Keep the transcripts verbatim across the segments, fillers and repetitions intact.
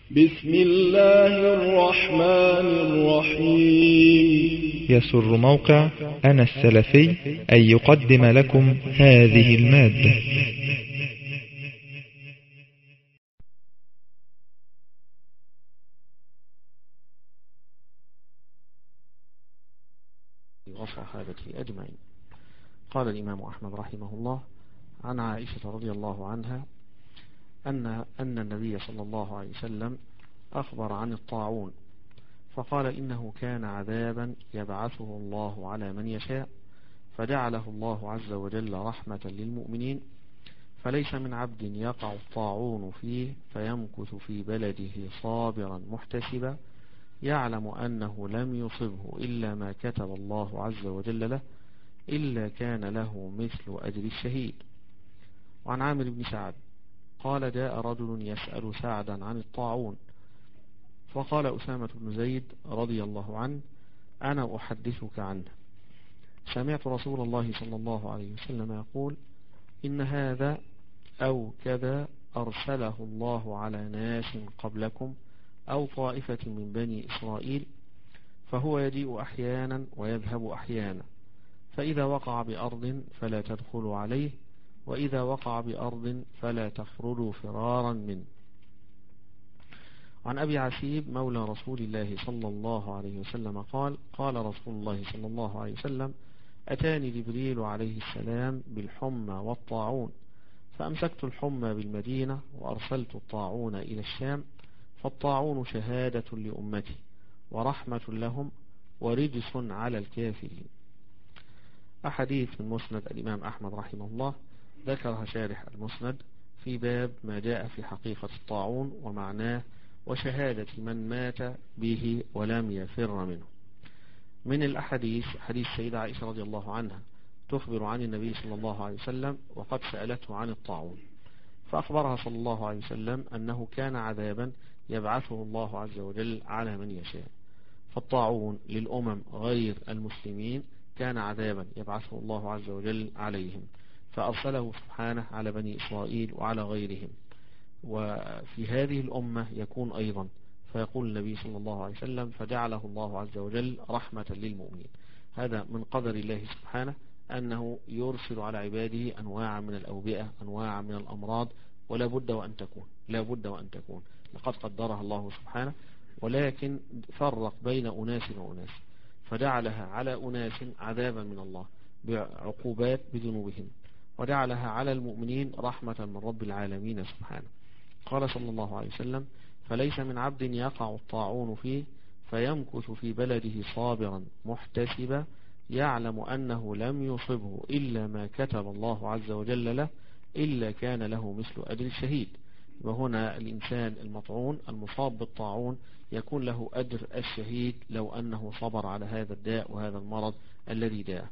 بسم الله الرحمن الرحيم. يسر موقع أنا السلفي أن يقدم لكم هذه المادة. وصحابته أجمعين. قال الإمام أحمد رحمه الله عن عائشة رضي الله عنها أن أن النبي صلى الله عليه وسلم أخبر عن الطاعون فقال إنه كان عذابا يبعثه الله على من يشاء، فجعله الله عز وجل رحمة للمؤمنين، فليس من عبد يقع الطاعون فيه فيمكث في بلده صابرا محتسبا يعلم أنه لم يصبه إلا ما كتب الله عز وجل له إلا كان له مثل أجر الشهيد. وعن عامر بن سعد قال جاء رجل يسأل سعدا عن الطاعون فقال أسامة بن زيد رضي الله عنه أنا أحدثك عنه، سمعت رسول الله صلى الله عليه وسلم يقول إن هذا أو كذا أرسله الله على ناس قبلكم أو طائفة من بني إسرائيل، فهو يجيء أحيانا ويذهب أحيانا، فإذا وقع بأرض فلا تدخلوا عليه، وإذا وقع بأرض فلا تخرجوا فرارا منه. عن أبي عسيب مولى رسول الله صلى الله عليه وسلم قال قال رسول الله صلى الله عليه وسلم أتاني جبريل عليه السلام بالحمى والطاعون، فأمسكت الحمى بالمدينة وأرسلت الطاعون إلى الشام، فالطاعون شهادة لأمتي ورحمة لهم ورجس على الكافرين. أحاديث من مسند الإمام أحمد رحمه الله ذكرها شارح المسند في باب ما جاء في حقيقة الطاعون ومعناه وشهادة من مات به ولم يفر منه. من الأحاديث حديث سيدة عائشة رضي الله عنها تخبر عن النبي صلى الله عليه وسلم وقد سألته عن الطاعون، فأخبرها صلى الله عليه وسلم أنه كان عذابا يبعثه الله عز وجل على من يشاء. فالطاعون للأمم غير المسلمين كان عذابا يبعثه الله عز وجل عليهم، فأرسله سبحانه على بني إسرائيل وعلى غيرهم، وفي هذه الأمة يكون أيضا، فيقول النبي صلى الله عليه وسلم فجعله الله عز وجل رحمة للمؤمنين. هذا من قدر الله سبحانه أنه يرسل على عباده أنواع من الأوبئة، أنواع من الأمراض، ولا بد وأن تكون لا بد وأن تكون لقد قدرها الله سبحانه، ولكن فرق بين أناس وأناس، فجعلها على أناس عذابا من الله بعقوبات بذنوبهم، وجعلها على المؤمنين رحمة من رب العالمين سبحانه. قال صلى الله عليه وسلم فليس من عبد يقع الطاعون فيه فيمكث في بلده صابرا محتسبا يعلم أنه لم يصبه إلا ما كتب الله عز وجل له إلا كان له مثل أجر الشهيد. وهنا الإنسان المطعون المصاب بالطاعون يكون له أجر الشهيد لو أنه صبر على هذا الداء وهذا المرض الذي داء.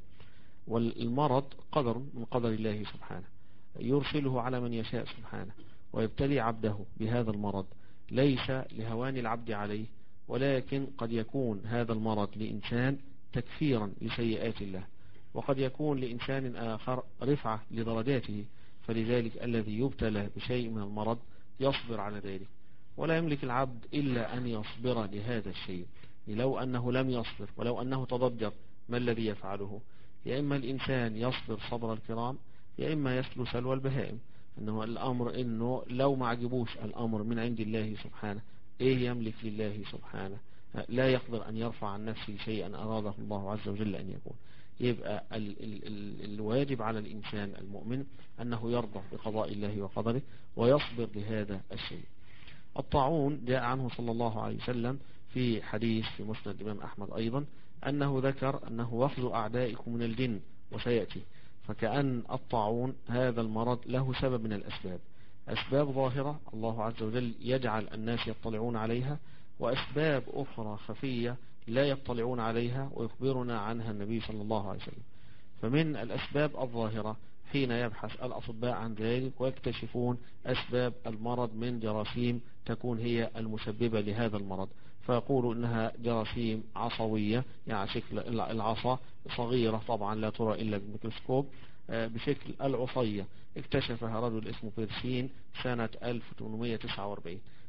والمرض قدر من قدر الله سبحانه يرسله على من يشاء سبحانه، ويبتلي عبده بهذا المرض ليس لهوان العبد عليه، ولكن قد يكون هذا المرض لإنسان تكفيرا لسيئات الله، وقد يكون لإنسان آخر رفعة لدرجاته، فلذلك الذي يبتلى بشيء من المرض يصبر على ذلك، ولا يملك العبد إلا أن يصبر لهذا الشيء. لو أنه لم يصبر ولو أنه تضجر ما الذي يفعله؟ يا إما الإنسان يصبر صبر الكرام، يا إما يسلو سلوى البهائم. أنه الأمر إنه لو ما عجبوش الأمر من عند الله سبحانه إيه يملك لله سبحانه؟ لا يقدر أن يرفع عن نفسه شيئا أراده الله عز وجل أن يكون. يبقى ال ال ال الواجب على الإنسان المؤمن أنه يرضى بقضاء الله وقدره ويصبر لهذا الشيء. الطاعون جاء عنه صلى الله عليه وسلم في حديث في مسند الإمام أحمد أيضا أنه ذكر أنه وفد أعدائكم من الجن وسيأتي، فكأن الطاعون هذا المرض له سبب من الأسباب، أسباب ظاهرة الله عز وجل يجعل الناس يطلعون عليها، وأسباب أخرى خفية لا يطلعون عليها ويخبرنا عنها النبي صلى الله عليه وسلم. فمن الأسباب الظاهرة حين يبحث الأطباء عن ذلك ويكتشفون أسباب المرض من جراثيم تكون هي المسببة لهذا المرض، فيقولوا إنها جراثيم عصوية، يعني شكل العصا صغيرة طبعا لا ترى إلا بالميكروسكوب بشكل العصية، اكتشفها رجل اسمه بيرسين سنة ألف وثمانمائة وتسعة وأربعين.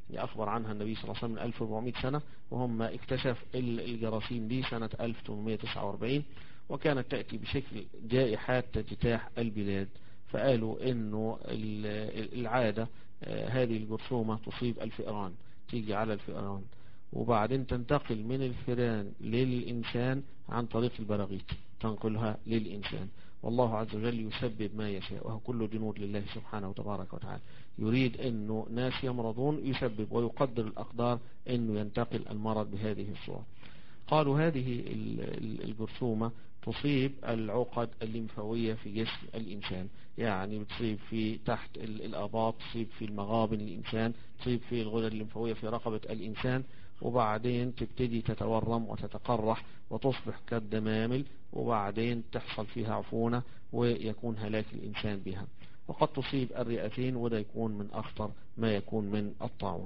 اللي أخبر عنها النبي صلى الله عليه وسلم من ألف وأربعمائة سنة، وهم اكتشف الجراثيم دي سنة ألف وثمانمائة وتسعة وأربعين، وكانت تأتي بشكل جائحات تجتاح البلاد. فقالوا إنه العادة هذه الجرثومة تصيب الفئران، تيجي على الفئران وبعدين تنتقل من الفئران للإنسان عن طريق البراغيث، تنقلها للإنسان. والله عز وجل يسبب ما يشاء، وهو كل جنود لله سبحانه وتبارك وتعالى. يريد أنه ناس يمرضون يسبب ويقدر الأقدار أنه ينتقل المرض بهذه الصورة. قالوا هذه الجرثومة تصيب العقد الليمفاوية في جسم الإنسان، يعني بتصيب في تحت الآباط، تصيب في المغابن الإنسان، تصيب في الغدد الليمفاوية في رقبة الإنسان، وبعدين تبتدي تتورم وتتقرح وتصبح كالدمامل، وبعدين تحصل فيها عفونة ويكون هلاك الإنسان بها. وقد تصيب الرئتين، وده يكون من أخطر ما يكون من الطاعون.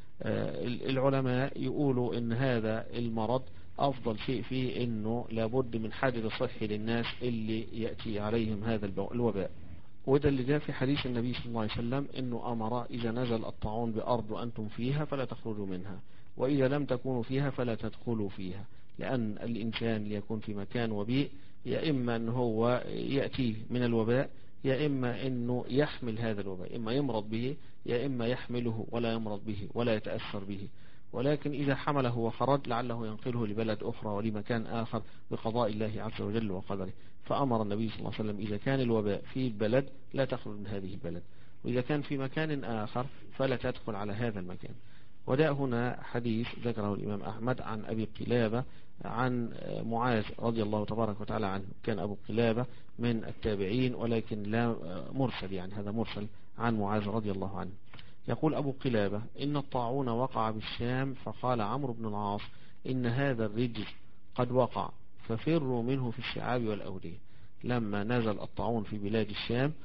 العلماء يقولوا ان هذا المرض افضل شيء فيه انه لابد من حجر صحي للناس اللي يأتي عليهم هذا الوباء. وده اللي جاء في حديث النبي صلى الله عليه وسلم انه امر اذا نزل الطاعون بارض وانتم فيها فلا تخرجوا منها، واذا لم تكونوا فيها فلا تدخلوا فيها. لان الانسان ليكون في مكان وبيء، يا اما ان هو يأتيه من الوباء، يا إما أنه يحمل هذا الوباء، إما يمرض به يا إما يحمله ولا يمرض به ولا يتأثر به. ولكن إذا حمله وخرج لعله ينقله لبلد أخرى ولمكان آخر بقضاء الله عز وجل وقدره. فأمر النبي صلى الله عليه وسلم إذا كان الوباء في البلد لا تخرج من هذه البلد، وإذا كان في مكان آخر فلا تدخل على هذا المكان. وده هنا حديث ذكره الإمام أحمد عن أبي قلابة عن معاذ رضي الله تبارك وتعالى عنه. كان أبو قلابة من التابعين ولكن لا مرسل، يعني هذا مرسل عن معاذ رضي الله عنه. يقول أبو قلابة إن الطاعون وقع بالشام، فقال عمرو بن العاص إن هذا الرجز قد وقع ففروا منه في الشعاب والأودية. لما نزل الطاعون في بلاد الشام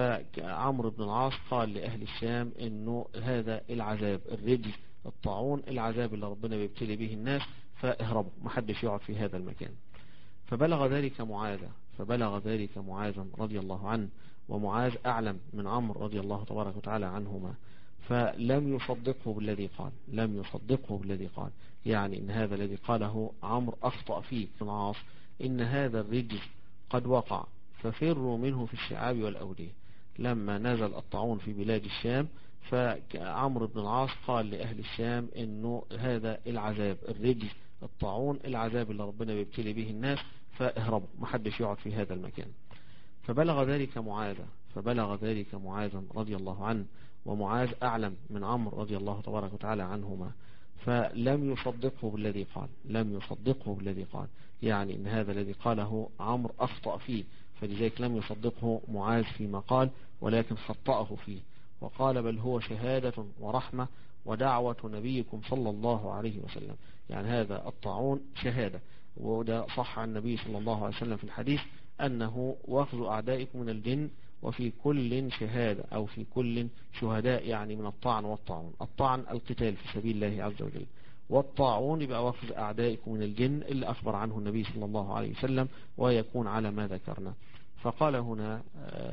فعمرو بن العاص قال لأهل الشام إنه هذا العذاب، الرجز الطاعون العذاب اللي ربنا بيبتلي به الناس، فاهربوا ما حدش يقعد في هذا المكان. فبلغ ذلك معاذ فبلغ ذلك معاذ رضي الله عنه، ومعاذ أعلم من عمرو رضي الله تبارك وتعالى عنهما، فلم يصدقه بالذي قال لم يصدقه بالذي قال يعني إن هذا الذي قاله عمرو أخطأ فيه بن العاص، إن هذا الرجز قد وقع ففروا منه في الشعاب والأودية. لما نزل الطاعون في بلاد الشام فعمرو بن العاص قال لأهل الشام إنه هذا العذاب، الرجز الطاعون العذاب اللي ربنا بيبتلي به الناس، فاهربوا ما حدش يقعد في هذا المكان. فبلغ ذلك معاذ فبلغ ذلك معاذ رضي الله عنه، ومعاذ أعلم من عمرو رضي الله تبارك وتعالى عنهما، فلم يصدقه بالذي قال لم يصدقه بالذي قال يعني إن هذا الذي قاله عمرو أخطأ فيه، فلذلك لم يصدقه معاذ فيما قال ولكن خطأه فيه، وقال بل هو شهادة ورحمة ودعوة نبيكم صلى الله عليه وسلم. يعني هذا الطاعون شهادة، وده صح عن النبي صلى الله عليه وسلم في الحديث أنه وأخذ أعدائكم من الجن وفي كل شهادة أو في كل شهداء، يعني من الطعن والطاعون. الطعن القتال في سبيل الله عز وجل، والطاعون يبقى وأخذ أعدائكم من الجن اللي أخبر عنه النبي صلى الله عليه وسلم، ويكون على ما ذكرنا. فقال هنا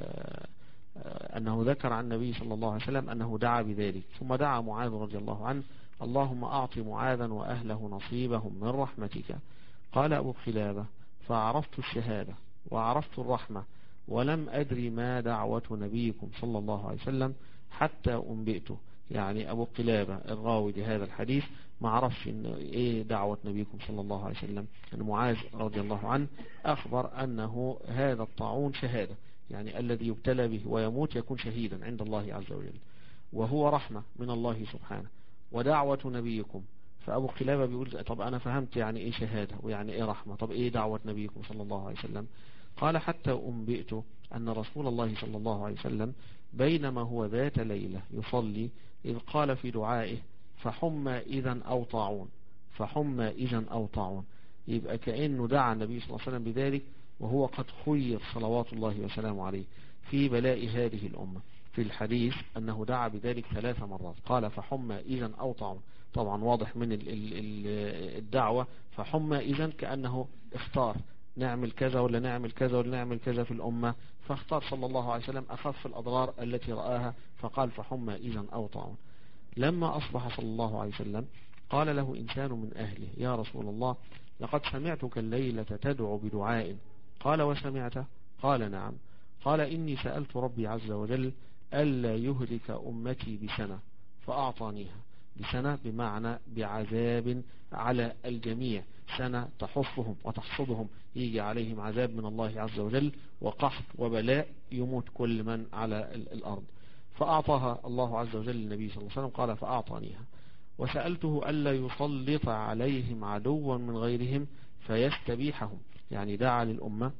أنه ذكر عن النبي صلى الله عليه وسلم أنه دعا بذلك، ثم دعا معاذ رضي الله عنه اللهم أعط معاذا وأهله نصيبهم من رحمتك. قال أبو قلابة فعرفت الشهادة وعرفت الرحمة ولم أدري ما دعوة نبيكم صلى الله عليه وسلم حتى أنبئته. يعني أبو قلابة الراوي لهذا الحديث ما عرفش إن إيه دعوة نبيكم صلى الله عليه وسلم، أن معاذ رضي الله عنه أخبر أنه هذا الطاعون شهادة، يعني الذي يبتلى به ويموت يكون شهيدا عند الله عز وجل، وهو رحمة من الله سبحانه، ودعوة نبيكم. فأبو قلابة بيقول طب أنا فهمت يعني إيه شهادة ويعني إيه رحمة، طب إيه دعوة نبيكم صلى الله عليه وسلم؟ قال حتى أنبئت أن رسول الله صلى الله عليه وسلم بينما هو ذات ليلة يصلي إذ قال في دعائه فحمى إذا أو طاعون فحمى إذا أو طاعون. يبقى كأنه دعا النبي صلى الله عليه وسلم بذلك وهو قد خير صلوات الله وسلامه عليه في بلاء هذه الأمة. في الحديث أنه دعا بذلك ثلاث مرات، قال فحمى إذا أو طاعون. طبعا واضح من الدعوة فحمى إذا كأنه اختار نعمل كذا ولا نعمل كذا ولا نعمل كذا في الأمة، فاختار صلى الله عليه وسلم أخف الأضرار التي رآها فقال فحمى إذا أو طاعون. لما أصبح صلى الله عليه وسلم قال له إنسان من أهله: يا رسول الله، لقد سمعتك الليلة تدعو بدعاء. قال: وسمعته؟ قال: نعم. قال: إني سألت ربي عز وجل ألا يهلك أمتي بسنة فأعطانيها. بسنة بمعنى بعذاب على الجميع، سنة تحفهم وتحصدهم، يجي عليهم عذاب من الله عز وجل وقحط وبلاء، يموت كل من على الأرض. فأعطاها الله عز وجل للنبي صلى الله عليه وسلم. قال: فأعطانيها. وسألته ألا يسلط عليهم عدوا من غيرهم فيستبيحهم، يعني دعا للأمة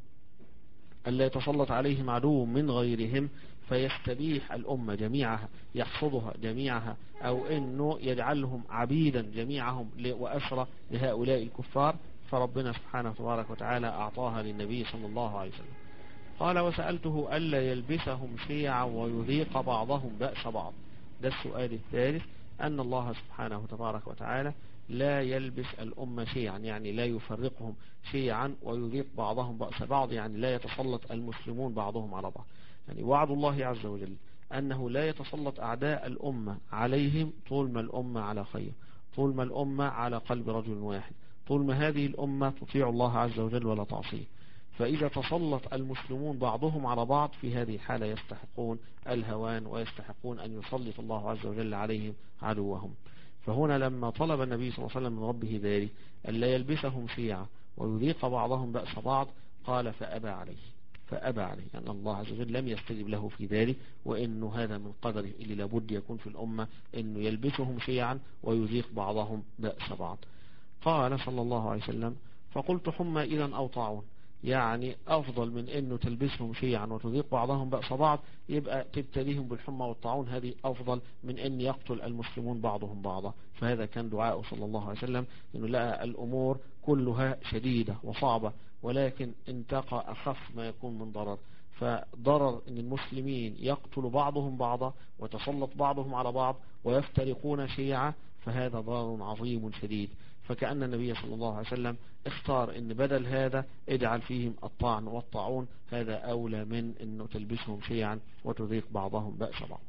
ألا يتسلط عليهم عدو من غيرهم فيستبيح الأمة جميعها، يحصدها جميعها، أو أنه يجعلهم عبيدا جميعهم وأسرى لهؤلاء الكفار. فربنا سبحانه تبارك وتعالى أعطاها للنبي صلى الله عليه وسلم. قال: وسألته ألا يلبسهم شيعا ويذيق بعضهم بأس بعض. ده السؤال الثالث، أن الله سبحانه تبارك وتعالى لا يلبس الأمة شيعا، يعني لا يفرقهم شيعا ويذيق بعضهم بأس بعض، يعني لا يتسلط المسلمون بعضهم على بعض. يعني وعد الله عز وجل أنه لا يتسلط أعداء الأمة عليهم طول ما الأمة على خير، طول ما الأمة على قلب رجل واحد، طول ما هذه الأمة تطيع الله عز وجل ولا تعصيه. فإذا تسلط المسلمون بعضهم على بعض في هذه الحالة يستحقون الهوان ويستحقون أن يسلط الله عز وجل عليهم عدوهم. فهنا لما طلب النبي صلى الله عليه وسلم من ربه ذلك ألا يلبسهم شيعا ويذيق بعضهم بأس بعض، قال: فأبى عليه. فأبى عليه، أن يعني الله عز وجل لم يستجب له في ذلك، وإنه هذا من قدره اللي لابد يكون في الأمة، إنه يلبسهم شيعا ويذيق بعضهم بأس بعض. قال صلى الله عليه وسلم: فقلت: حمى إذا أو طاعون، يعني أفضل من أنه تلبسهم شيعا وتذيق بعضهم بأس بعض، يبقى تبتليهم بالحمى والطاعون، هذه أفضل من أن يقتل المسلمون بعضهم بعضا. فهذا كان دعاءه صلى الله عليه وسلم، أنه لقى الأمور كلها شديدة وصعبة، ولكن انتقى أخف ما يكون من ضرر. فضرر أن المسلمين يقتل بعضهم بعضا وتسلط بعضهم على بعض ويفترقون شيعا، فهذا ضرر عظيم شديد. فكأن النبي صلى الله عليه وسلم اختار ان بدل هذا اجعل فيهم الطعن والطاعون، هذا أولى من انه تلبسهم شيعا وتذيق بعضهم بأس بعض.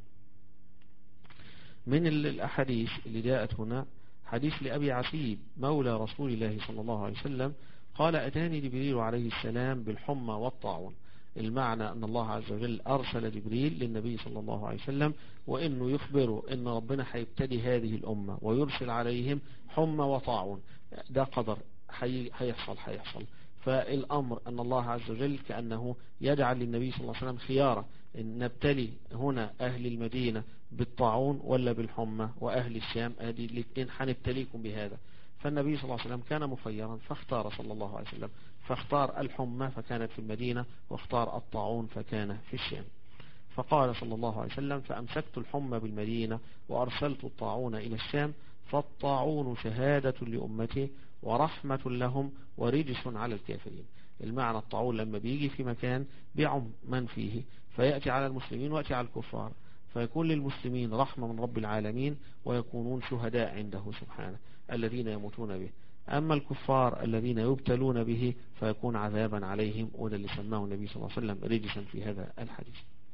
من الأحاديث اللي جاءت هنا حديث لأبي عتيب مولى رسول الله صلى الله عليه وسلم قال: أتاني جبريل عليه السلام بالحمى والطاعون. المعنى أن الله عز وجل أرسل جبريل للنبي صلى الله عليه وسلم، وإنه يخبره أن ربنا هيبتدي هذه الأمة ويرسل عليهم حمى وطاعون. ده قدر هيحصل هيحصل فالأمر أن الله عز وجل كأنه يجعل للنبي صلى الله عليه وسلم خيارة، إن نبتلي هنا أهل المدينة بالطاعون ولا بالحمى، وأهل الشام هذه الاثنين هنبتليكم بهذا. فالنبي صلى الله عليه وسلم كان مخيرا فاختار صلى الله عليه وسلم، فاختار الحمى فكانت في المدينة، واختار الطاعون فكان في الشام. فقال صلى الله عليه وسلم: فأمسكت الحمى بالمدينة وأرسلت الطاعون إلى الشام، فالطاعون شهادة لأمتي ورحمة لهم ورجس على الكافرين. المعنى الطاعون لما بيجي في مكان بيعم من فيه، فيأتي على المسلمين ويأتي على الكفار، فيكون للمسلمين رحمة من رب العالمين ويكونون شهداء عنده سبحانه الذين يموتون به. أما الكفار الذين يبتلون به فيكون عذابا عليهم، وده اللي سماه النبي صلى الله عليه وسلم رجسا في هذا الحديث.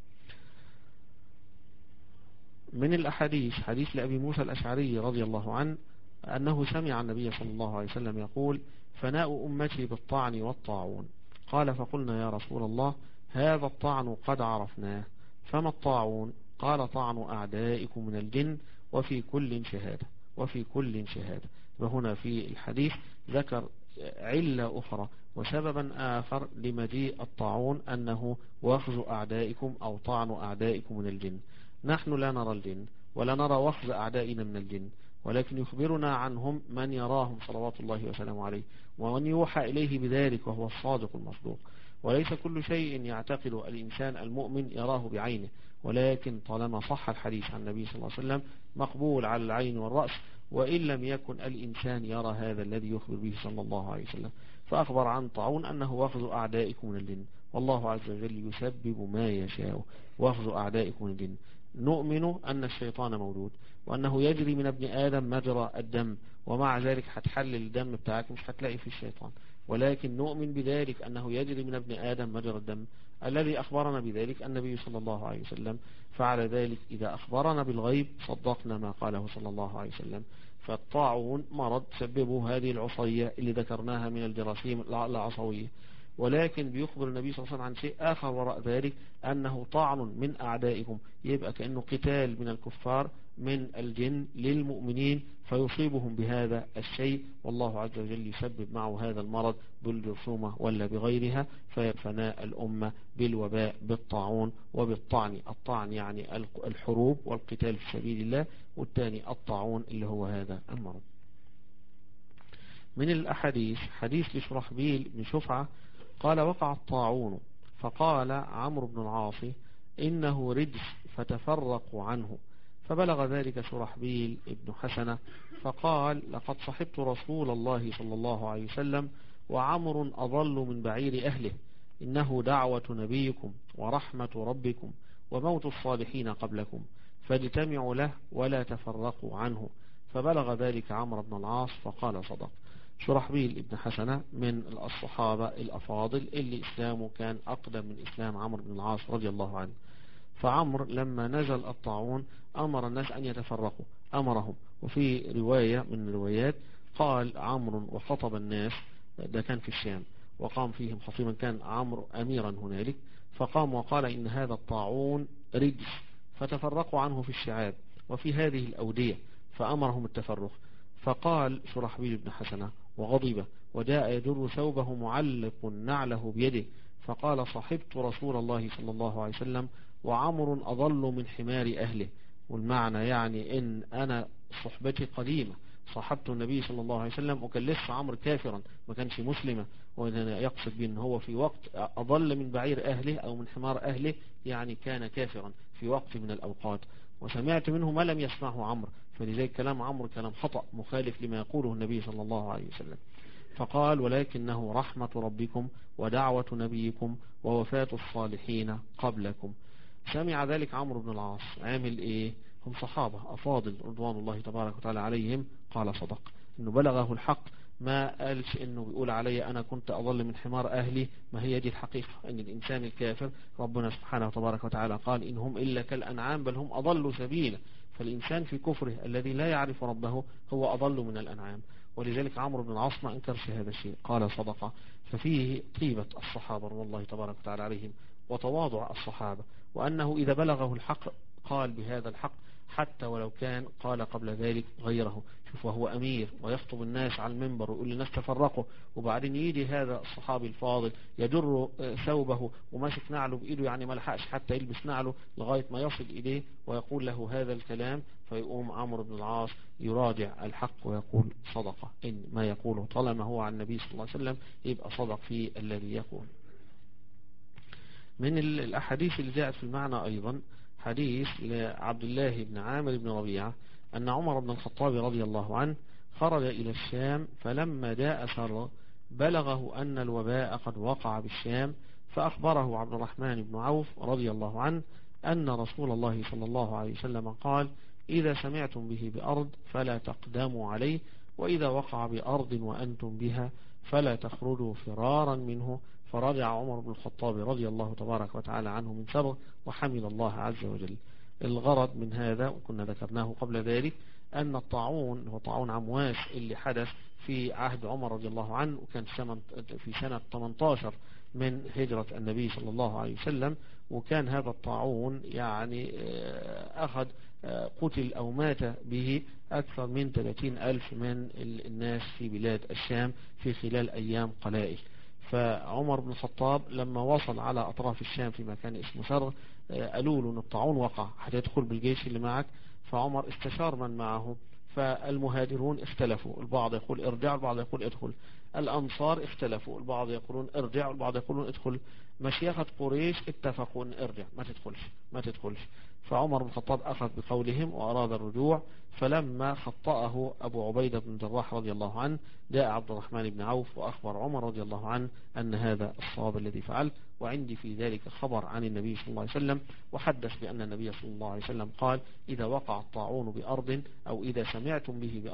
من الأحاديث حديث لأبي موسى الأشعري رضي الله عنه أنه سمع النبي صلى الله عليه وسلم يقول: فناء أمتي بالطعن والطاعون. قال: فقلنا يا رسول الله هذا الطعن قد عرفناه، فما الطاعون؟ قال: طعن أعدائكم من الجن وفي كل شهادة. وفي كل شهادة. وهنا في الحديث ذكر علة أخرى وسببا آخر لمجيء الطاعون، أنه وخز أعدائكم أو طعن أعدائكم من الجن. نحن لا نرى الجن ولا نرى وخز أعدائنا من الجن، ولكن يخبرنا عنهم من يراهم صلوات الله وسلامه عليه، ومن يوحى إليه بذلك وهو الصادق المصدوق. وليس كل شيء يعتقد الإنسان المؤمن يراه بعينه، ولكن طالما صح الحديث عن النبي صلى الله عليه وسلم مقبول على العين والرأس، وإن لم يكن الإنسان يرى هذا الذي يخبر به صلى الله عليه وسلم. فأخبر عن طاعون أنه وخز أعدائكم من الجن، والله عز وجل يسبب ما يشاء. وخز أعدائكم من الجن، نؤمن أن الشيطان موجود وأنه يجري من ابن آدم مجرى الدم، ومع ذلك هتحلل الدم بتاعك مش هتلاقي في الشيطان. ولكن نؤمن بذلك أنه يجري من ابن آدم مجرى الدم. الذي أخبرنا بذلك النبي صلى الله عليه وسلم، فعلى ذلك إذا أخبرنا بالغيب صدقنا ما قاله صلى الله عليه وسلم. فالطاعون مرض سببه هذه العصية اللي ذكرناها من الجراثيم العصوية، ولكن بيخبر النبي صلى الله عليه وسلم عن شيء آخر وراء ذلك، أنه طعن من أعدائكم، يبقى كأنه قتال من الكفار من الجن للمؤمنين فيصيبهم بهذا الشيء، والله عز وجل يسبب معه هذا المرض بالجرثومة ولا بغيرها، فيفناء الأمة بالوباء بالطاعون وبالطعن. الطعن يعني الحروب والقتال في سبيل الله، والثاني الطاعون اللي هو هذا المرض. من الأحاديث حديث لشرحبيل بن شفعة قال: وقع الطاعون فقال عمرو بن العاص إنه رجس فتفرقوا عنه، فبلغ ذلك شرحبيل بن حسنة فقال: لقد صحبت رسول الله صلى الله عليه وسلم وعمر أضل من بعير أهله، إنه دعوة نبيكم ورحمة ربكم وموت الصالحين قبلكم، فاجتمعوا له ولا تفرقوا عنه. فبلغ ذلك عمرو بن العاص فقال: صدق. شرحبيل ابن حسنة من الصحابة الأفاضل اللي إسلامه كان أقدم من إسلام عمرو بن العاص رضي الله عنه. فعمر لما نزل الطاعون أمر الناس أن يتفرقوا، أمرهم. وفي رواية من الروايات قال عمرو وخطب الناس، ده كان في الشام، وقام فيهم خطيبا، كان عمرو أميرا هنالك، فقام وقال: إن هذا الطاعون رجس، فتفرقوا عنه في الشعاب وفي هذه الأودية، فأمرهم التفرق. فقال شرحبيل بن حسنة وغضب وجاء يجر ثوبه معلق نعله بيده، فقال: صحبت رسول الله صلى الله عليه وسلم وعمر أضل من حمار أهله. والمعنى يعني إن أنا صحبتي قديمة، صحبت النبي صلى الله عليه وسلم وكان لسه عمرو كافرا ما كانش مسلمة، وأنا يقصد بأن هو في وقت أضل من بعير أهله أو من حمار أهله، يعني كان كافرا في وقت من الأوقات، وسمعت منه ما لم يسمعه عمرو، فلذلك كلام عمرو كلام خطأ مخالف لما يقوله النبي صلى الله عليه وسلم. فقال: ولكنه رحمة ربكم ودعوة نبيكم ووفاة الصالحين قبلكم. سمع ذلك عمرو بن العاص، عامل ايه؟ هم صحابة أفاضل رضوان الله تبارك وتعالى عليهم. قال: صدق، انه بلغه الحق، ما قالش انه بيقول علي انا كنت اضل من حمار اهلي، ما هي دي الحقيقة، ان الانسان الكافر ربنا سبحانه وتبارك وتعالى قال: ان هم الا كالانعام بل هم اضلوا سبيلا. فالانسان في كفره الذي لا يعرف ربه هو اضل من الانعام، ولذلك عمرو بن العاص ما انكرش هذا الشيء، قال: صدق. ففيه طيبة الصحابة رضي الله تبارك وتعالى عليهم وتواضع الصحابة، وأنه إذا بلغه الحق قال بهذا الحق حتى ولو كان قال قبل ذلك غيره. شوف، وهو أمير ويخطب الناس على المنبر ويقول للناس تفرقوا، وبعدين يجي هذا الصحابي الفاضل يجر ثوبه وماسك نعله بإيده، يعني ما لحقش حتى يلبس نعله لغاية ما يصل إليه، ويقول له هذا الكلام، فيقوم عمرو بن العاص يراجع الحق ويقول: صدقه، إن ما يقوله طالما هو عن النبي صلى الله عليه وسلم يبقى صدق في الذي يقول. من الأحاديث اللي جاءت في المعنى أيضا حديث لعبد الله بن عامر بن ربيعة أن عمر بن الخطاب رضي الله عنه خرج إلى الشام، فلما جاء سر بلغه أن الوباء قد وقع بالشام، فأخبره عبد الرحمن بن عوف رضي الله عنه أن رسول الله صلى الله عليه وسلم قال: إذا سمعتم به بأرض فلا تقدموا عليه، وإذا وقع بأرض وأنتم بها فلا تخرجوا فرارا منه. فرجع عمر بن الخطاب رضي الله تبارك وتعالى عنه من سبق وحمد الله عز وجل. الغرض من هذا وكنا ذكرناه قبل ذلك أن الطاعون هو طاعون عمواس اللي حدث في عهد عمر رضي الله عنه، وكان في سنة ثمانية عشر من هجرة النبي صلى الله عليه وسلم. وكان هذا الطاعون يعني أخذ قتل أو مات به أكثر من ثلاثين ألف من الناس في بلاد الشام في خلال أيام قلائل. فعمر بن الخطاب لما وصل على أطراف الشام في مكان اسمه سر، قالوا له أن الطاعون وقع، هتدخل بالجيش اللي معك. فعمر استشار من معه، فالمهاجرون اختلفوا، البعض يقول ارجع، البعض يقول ادخل. الأنصار اختلفوا، البعض يقولون ارجع، البعض يقولون ادخل. مشيخة قريش اتفقوا ان ارجع، ما تدخلش ما تدخلش. فعمر بن الخطاب أخذ بقولهم وأراد الرجوع. فلما خطأه أبو عبيدة بن جراح رضي الله عنه جاء عبد الرحمن بن عوف وأخبر عمر رضي الله عنه أن هذا الصواب الذي فعل، وعندي في ذلك خبر عن النبي صلى الله عليه وسلم، وحدث بأن النبي صلى الله عليه وسلم قال: إذا وقع الطاعون بأرض أو إذا سمعتم به بأرض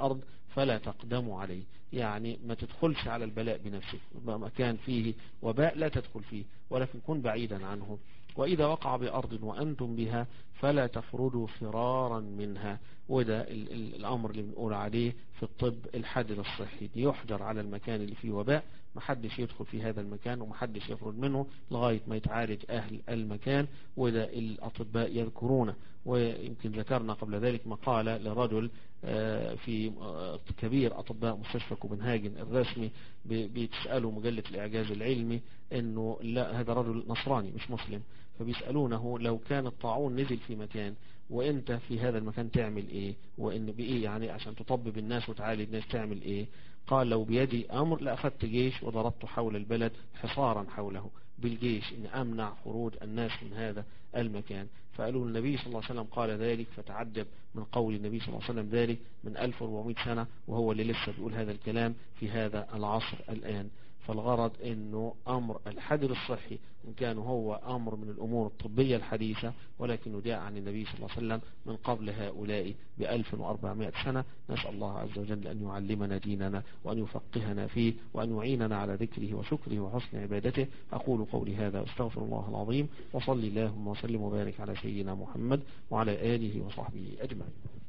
فلا تقدموا عليه، يعني ما تدخلش على البلاء بنفسك، مكان فيه وباء لا تدخل فيه، ولكن كن بعيدا عنه. وإذا وقع بأرض وأنتم بها فلا تفردوا فرارا منها. وده ال ال الأمر اللي بنقول عليه في الطب الحجر الصحي، يحجر على المكان اللي فيه وباء، محدش يدخل في هذا المكان ومحدش يخرج منه لغاية ما يتعالج أهل المكان. وده الأطباء يذكرونه. ويمكن ذكرنا قبل ذلك مقالة لرجل في كبير أطباء مستشفى كوبنهاجن الرسمي بيتسألوا مجلة الإعجاز العلمي إنه لا، هذا رجل نصراني مش مسلم، فبيسألونه لو كان الطاعون نزل في مكان وانت في هذا المكان تعمل ايه، وان بايه يعني عشان تطبب الناس وتعالج الناس تعمل ايه؟ قال لو بيدي امر لاخذت جيش وضربت حول البلد حصارا حوله بالجيش ان امنع خروج الناس من هذا المكان. فقالوا النبي صلى الله عليه وسلم قال ذلك، فتعجب من قول النبي صلى الله عليه وسلم ذلك من ألف وأربعمائة سنة، وهو اللي لسه بيقول هذا الكلام في هذا العصر الآن. فالغرض انه امر الحجر الصحي ان كان هو امر من الامور الطبية الحديثة، ولكنه جاء عن النبي صلى الله عليه وسلم من قبل هؤلاء بألف وأربعمائة سنة. نسأل الله عز وجل ان يعلمنا ديننا وان يفقهنا فيه وان يعيننا على ذكره وشكره وحسن عبادته. اقول قولي هذا واستغفر الله العظيم، وصلي اللهم وسلم وبارك على سيدنا محمد وعلى آله وصحبه اجمعين.